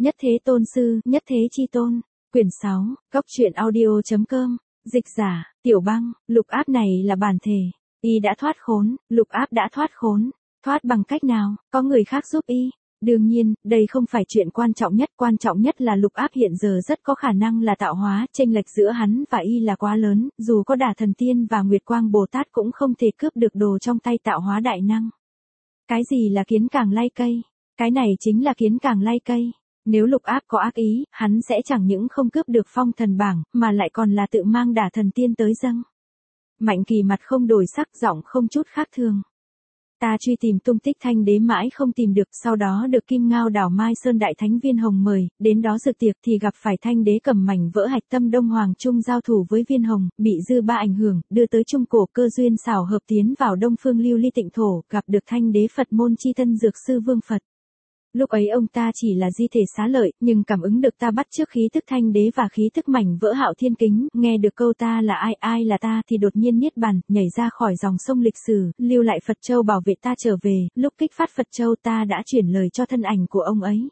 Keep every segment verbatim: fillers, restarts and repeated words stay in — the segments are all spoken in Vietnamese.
Nhất Thế Tôn Sư, Nhất Thế Chi Tôn. Quyển sáu, Cốc truyện audio chấm com. Dịch giả, Tiểu Băng. Lục Áp này là bản thể. Y đã thoát khốn, Lục Áp đã thoát khốn. Thoát bằng cách nào, có người khác giúp y. Đương nhiên, đây không phải chuyện quan trọng nhất, quan trọng nhất là Lục Áp hiện giờ rất có khả năng là tạo hóa, chênh lệch giữa hắn và y là quá lớn, dù có Đả Thần Tiên và Nguyệt Quang Bồ Tát cũng không thể cướp được đồ trong tay tạo hóa đại năng. Cái gì là kiến càng lay cây? Cái này chính là kiến càng lay cây. Nếu Lục Áp có ác ý, hắn sẽ chẳng những không cướp được phong thần bảng, mà lại còn là tự mang Đả Thần Tiên tới dâng. Mạnh Kỳ mặt không đổi sắc, giọng không chút khác thường. Ta truy tìm tung tích Thanh Đế mãi không tìm được, sau đó được Kim Ngao đảo Mai Sơn Đại Thánh Viên Hồng mời, đến đó dự tiệc thì gặp phải Thanh Đế cầm mảnh vỡ hạch tâm Đông Hoàng Trung giao thủ với Viên Hồng, bị dư ba ảnh hưởng, đưa tới Trung Cổ cơ duyên xảo hợp tiến vào Đông Phương Lưu Ly Tịnh Thổ, gặp được Thanh Đế Phật môn chi thân Dược Sư Vương Phật. Lúc ấy ông ta chỉ là di thể xá lợi, nhưng cảm ứng được ta bắt trước khí thức Thanh Đế và khí thức mảnh vỡ Hạo Thiên Kính, nghe được câu ta là ai ai là ta thì đột nhiên niết bàn, nhảy ra khỏi dòng sông lịch sử, lưu lại Phật Châu bảo vệ ta trở về, lúc kích phát Phật Châu ta đã chuyển lời cho thân ảnh của ông ấy.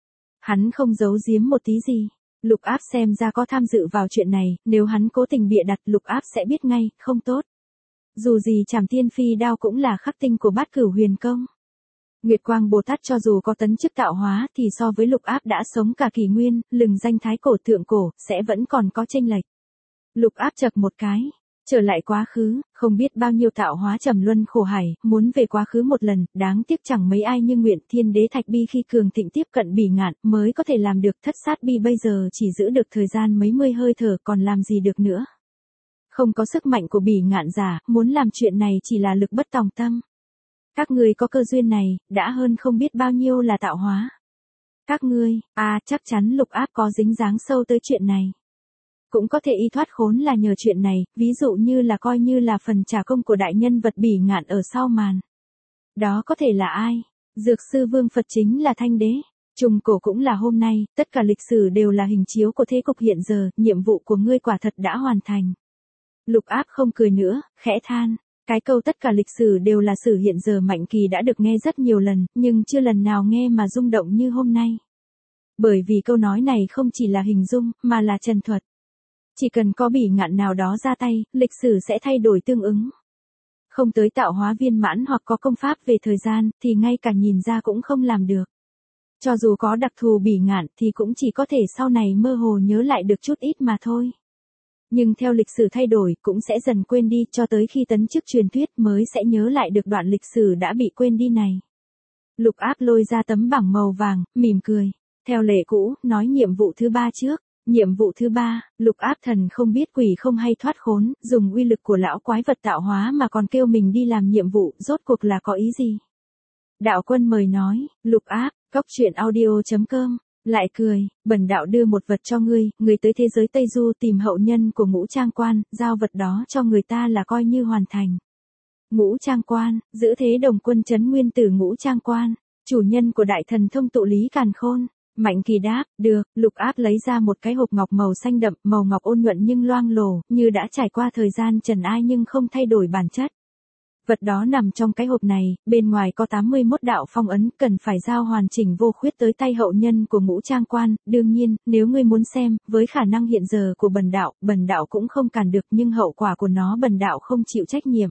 Hắn không giấu giếm một tí gì. Lục Áp xem ra có tham dự vào chuyện này, nếu hắn cố tình bịa đặt Lục Áp sẽ biết ngay, không tốt. Dù gì Trảm Tiên Phi đao cũng là khắc tinh của Bát Cửu Huyền Công. Nguyệt Quang Bồ Tát cho dù có tấn chức tạo hóa thì so với Lục Áp đã sống cả kỷ nguyên, lừng danh thái cổ thượng cổ, sẽ vẫn còn có chênh lệch. Lục Áp chậc một cái, trở lại quá khứ, không biết bao nhiêu tạo hóa trầm luân khổ hải, muốn về quá khứ một lần, đáng tiếc chẳng mấy ai như Nguyện Thiên Đế Thạch Bi khi cường thịnh tiếp cận Bỉ Ngạn mới có thể làm được. Thất Sát Bi bây giờ chỉ giữ được thời gian mấy mươi hơi thở, còn làm gì được nữa. Không có sức mạnh của Bỉ Ngạn giả, muốn làm chuyện này chỉ là lực bất tòng tâm. Các ngươi có cơ duyên này, đã hơn không biết bao nhiêu là tạo hóa. Các ngươi, à chắc chắn Lục Áp có dính dáng sâu tới chuyện này. Cũng có thể y thoát khốn là nhờ chuyện này, ví dụ như là coi như là phần trả công của đại nhân vật Bỉ Ngạn ở sau màn. Đó có thể là ai? Dược Sư Vương Phật chính là Thanh Đế. Trung cổ cũng là hôm nay, tất cả lịch sử đều là hình chiếu của thế cục hiện giờ, nhiệm vụ của ngươi quả thật đã hoàn thành. Lục Áp không cười nữa, khẽ than. Cái câu tất cả lịch sử đều là sử hiện giờ Mạnh Kỳ đã được nghe rất nhiều lần, nhưng chưa lần nào nghe mà rung động như hôm nay. Bởi vì câu nói này không chỉ là hình dung, mà là trần thuật. Chỉ cần có Bỉ Ngạn nào đó ra tay, lịch sử sẽ thay đổi tương ứng. Không tới tạo hóa viên mãn hoặc có công pháp về thời gian, thì ngay cả nhìn ra cũng không làm được. Cho dù có đặc thù Bỉ Ngạn thì cũng chỉ có thể sau này mơ hồ nhớ lại được chút ít mà thôi. Nhưng theo lịch sử thay đổi cũng sẽ dần quên đi, cho tới khi tấn chức truyền thuyết mới sẽ nhớ lại được đoạn lịch sử đã bị quên đi này. Lục Áp lôi ra tấm bảng màu vàng, mỉm cười. Theo lệ cũ, nói nhiệm vụ thứ ba trước. Nhiệm vụ thứ ba, Lục Áp thần không biết quỷ không hay thoát khốn, dùng uy lực của lão quái vật tạo hóa mà còn kêu mình đi làm nhiệm vụ, rốt cuộc là có ý gì? Đạo Quân mời nói, Lục Áp, Cốc truyện audio chấm com. Lại cười, bần đạo đưa một vật cho ngươi, ngươi tới thế giới Tây Du tìm hậu nhân của Ngũ Trang Quan, giao vật đó cho người ta là coi như hoàn thành. Ngũ Trang Quan, giữ thế đồng quân trấn nguyên tử Ngũ Trang Quan, chủ nhân của đại thần thông tụ lý càn khôn. Mạnh Kỳ đáp, được. Lục Áp lấy ra một cái hộp ngọc màu xanh đậm, màu ngọc ôn nhuận nhưng loang lổ, như đã trải qua thời gian trần ai nhưng không thay đổi bản chất. Vật đó nằm trong cái hộp này, bên ngoài có tám mươi mốt đạo phong ấn, cần phải giao hoàn chỉnh vô khuyết tới tay hậu nhân của Ngũ Trang Quan. Đương nhiên, nếu ngươi muốn xem, với khả năng hiện giờ của bần đạo, bần đạo cũng không cản được, nhưng hậu quả của nó bần đạo không chịu trách nhiệm.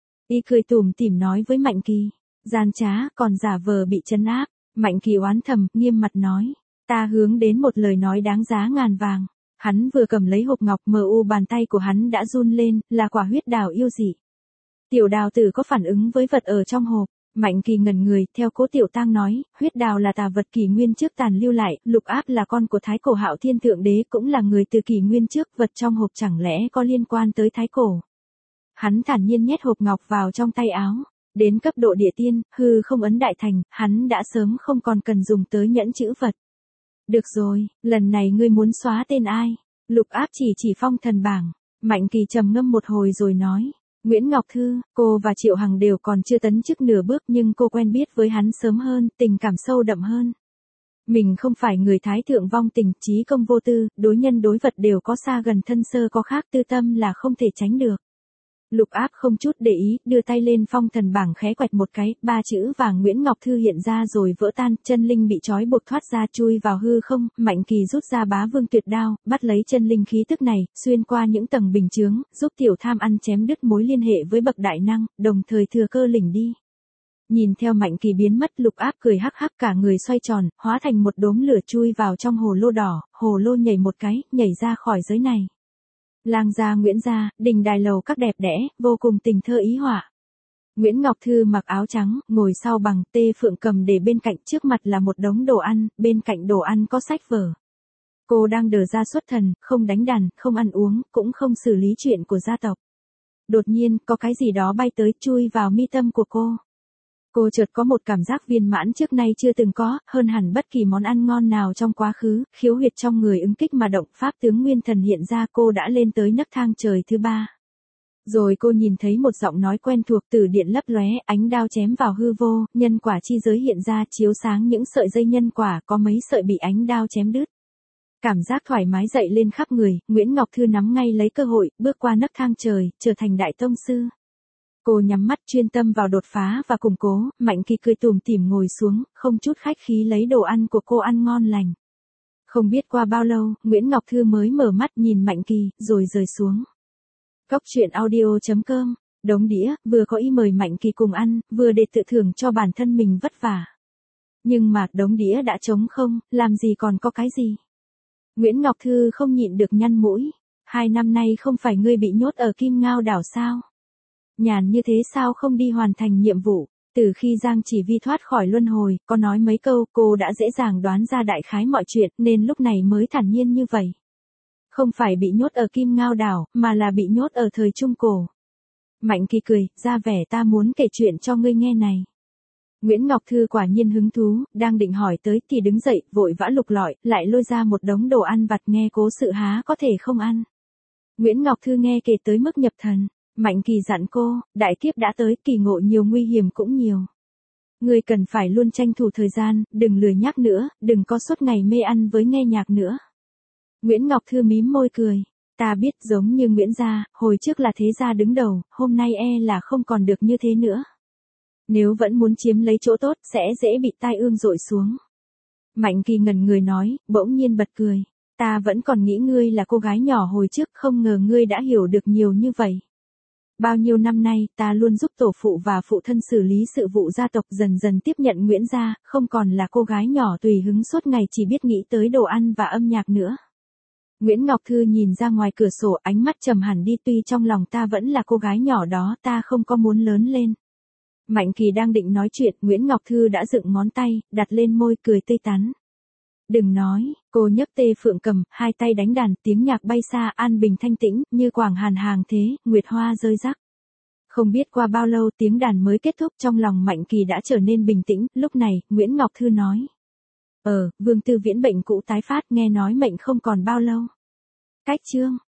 Y cười tủm tỉm nói với Mạnh Kỳ, gian trá, còn giả vờ bị trấn áp. Mạnh Kỳ oán thầm, nghiêm mặt nói, ta hướng đến một lời nói đáng giá ngàn vàng. Hắn vừa cầm lấy hộp ngọc, mờ u bàn tay của hắn đã run lên, là quả huyết đào yêu dị. Tiểu Đào Tử có phản ứng với vật ở trong hộp. Mạnh Kỳ ngẩn người, theo Cố Tiểu Tang nói, huyết đào là tà vật kỷ nguyên trước tàn lưu lại, Lục Áp là con của Thái Cổ Hạo Thiên Thượng Đế, cũng là người từ kỷ nguyên trước, vật trong hộp chẳng lẽ có liên quan tới Thái Cổ. Hắn thản nhiên nhét hộp ngọc vào trong tay áo. Đến cấp độ địa tiên, hư không ấn đại thành, hắn đã sớm không còn cần dùng tới nhẫn chữ vật. Được rồi, lần này ngươi muốn xóa tên ai? Lục Áp chỉ chỉ phong thần bảng. Mạnh Kỳ trầm ngâm một hồi rồi nói. Nguyễn Ngọc Thư, cô và Triệu Hằng đều còn chưa tấn chức nửa bước, nhưng cô quen biết với hắn sớm hơn, tình cảm sâu đậm hơn. Mình không phải người thái thượng vong tình, trí công vô tư, đối nhân đối vật đều có xa gần thân sơ có khác, tư tâm là không thể tránh được. Lục Áp không chút để ý, đưa tay lên phong thần bảng khẽ quẹt một cái, ba chữ vàng Nguyễn Ngọc Thư hiện ra rồi vỡ tan, chân linh bị trói buộc thoát ra chui vào hư không, Mạnh Kỳ rút ra Bá Vương Tuyệt Đao, bắt lấy chân linh khí tức này, xuyên qua những tầng bình chướng, giúp Tiểu Tham ăn chém đứt mối liên hệ với bậc đại năng, đồng thời thừa cơ lỉnh đi. Nhìn theo Mạnh Kỳ biến mất, Lục Áp cười hắc hắc cả người xoay tròn, hóa thành một đốm lửa chui vào trong hồ lô đỏ, hồ lô nhảy một cái, nhảy ra khỏi giới này. Lang gia Nguyễn gia, đình đài lầu các đẹp đẽ, vô cùng tình thơ ý họa. Nguyễn Ngọc Thư mặc áo trắng, ngồi sau bằng, Tê Phượng cầm để bên cạnh, trước mặt là một đống đồ ăn, bên cạnh đồ ăn có sách vở. Cô đang đờ ra xuất thần, không đánh đàn, không ăn uống, cũng không xử lý chuyện của gia tộc. Đột nhiên, có cái gì đó bay tới, chui vào mi tâm của cô. Cô chợt có một cảm giác viên mãn trước nay chưa từng có, hơn hẳn bất kỳ món ăn ngon nào trong quá khứ, khiếu huyệt trong người ứng kích mà động, pháp tướng nguyên thần hiện ra, cô đã lên tới nấc thang trời thứ ba. Rồi cô nhìn thấy một giọng nói quen thuộc, từ điện lấp lóe, ánh đao chém vào hư vô, nhân quả chi giới hiện ra, chiếu sáng những sợi dây nhân quả, có mấy sợi bị ánh đao chém đứt. Cảm giác thoải mái dậy lên khắp người, Nguyễn Ngọc Thư nắm ngay lấy cơ hội, bước qua nấc thang trời, trở thành đại tông sư. Cô nhắm mắt chuyên tâm vào đột phá và củng cố, Mạnh Kỳ cười tủm tỉm ngồi xuống, không chút khách khí lấy đồ ăn của cô ăn ngon lành. Không biết qua bao lâu, Nguyễn Ngọc Thư mới mở mắt nhìn Mạnh Kỳ, rồi rời xuống. Cốc truyện audio chấm com, đống đĩa, vừa có ý mời Mạnh Kỳ cùng ăn, vừa để tự thưởng cho bản thân mình vất vả. Nhưng mà, đống đĩa đã trống không, làm gì còn có cái gì. Nguyễn Ngọc Thư không nhịn được nhăn mũi, hai năm nay không phải ngươi bị nhốt ở Kim Ngao đảo sao? Nhàn như thế sao không đi hoàn thành nhiệm vụ, từ khi Giang Chỉ Vi thoát khỏi luân hồi, có nói mấy câu, cô đã dễ dàng đoán ra đại khái mọi chuyện, nên lúc này mới thản nhiên như vậy. Không phải bị nhốt ở Kim Ngao đảo, mà là bị nhốt ở thời Trung Cổ. Mạnh Kỳ cười, ra vẻ ta muốn kể chuyện cho ngươi nghe này. Nguyễn Ngọc Thư quả nhiên hứng thú, đang định hỏi tới thì đứng dậy, vội vã lục lọi, lại lôi ra một đống đồ ăn vặt nghe cố sự há có thể không ăn. Nguyễn Ngọc Thư nghe kể tới mức nhập thần. Mạnh Kỳ dặn cô, đại kiếp đã tới, kỳ ngộ nhiều nguy hiểm cũng nhiều. Ngươi cần phải luôn tranh thủ thời gian, đừng lười nhác nữa, đừng có suốt ngày mê ăn với nghe nhạc nữa. Nguyễn Ngọc Thư mím môi cười, ta biết giống như Nguyễn gia, hồi trước là thế gia đứng đầu, hôm nay e là không còn được như thế nữa. Nếu vẫn muốn chiếm lấy chỗ tốt, sẽ dễ bị tai ương dội xuống. Mạnh Kỳ ngẩn người nói, bỗng nhiên bật cười, ta vẫn còn nghĩ ngươi là cô gái nhỏ hồi trước, không ngờ ngươi đã hiểu được nhiều như vậy. Bao nhiêu năm nay, ta luôn giúp tổ phụ và phụ thân xử lý sự vụ gia tộc, dần dần tiếp nhận Nguyễn gia, không còn là cô gái nhỏ tùy hứng suốt ngày chỉ biết nghĩ tới đồ ăn và âm nhạc nữa. Nguyễn Ngọc Thư nhìn ra ngoài cửa sổ, ánh mắt trầm hẳn đi, tuy trong lòng ta vẫn là cô gái nhỏ đó, ta không có muốn lớn lên. Mạnh Kỳ đang định nói chuyện, Nguyễn Ngọc Thư đã dựng ngón tay, đặt lên môi cười tươi tắn. Đừng nói, cô nhấc Tê Phượng cầm, hai tay đánh đàn, tiếng nhạc bay xa, an bình thanh tĩnh, như quảng hàn hàng thế, nguyệt hoa rơi rắc. Không biết qua bao lâu tiếng đàn mới kết thúc, trong lòng Mạnh Kỳ đã trở nên bình tĩnh, lúc này, Nguyễn Ngọc Thư nói. Ờ, Vương Tư Viễn bệnh cũ tái phát, nghe nói mệnh không còn bao lâu. Cách chương.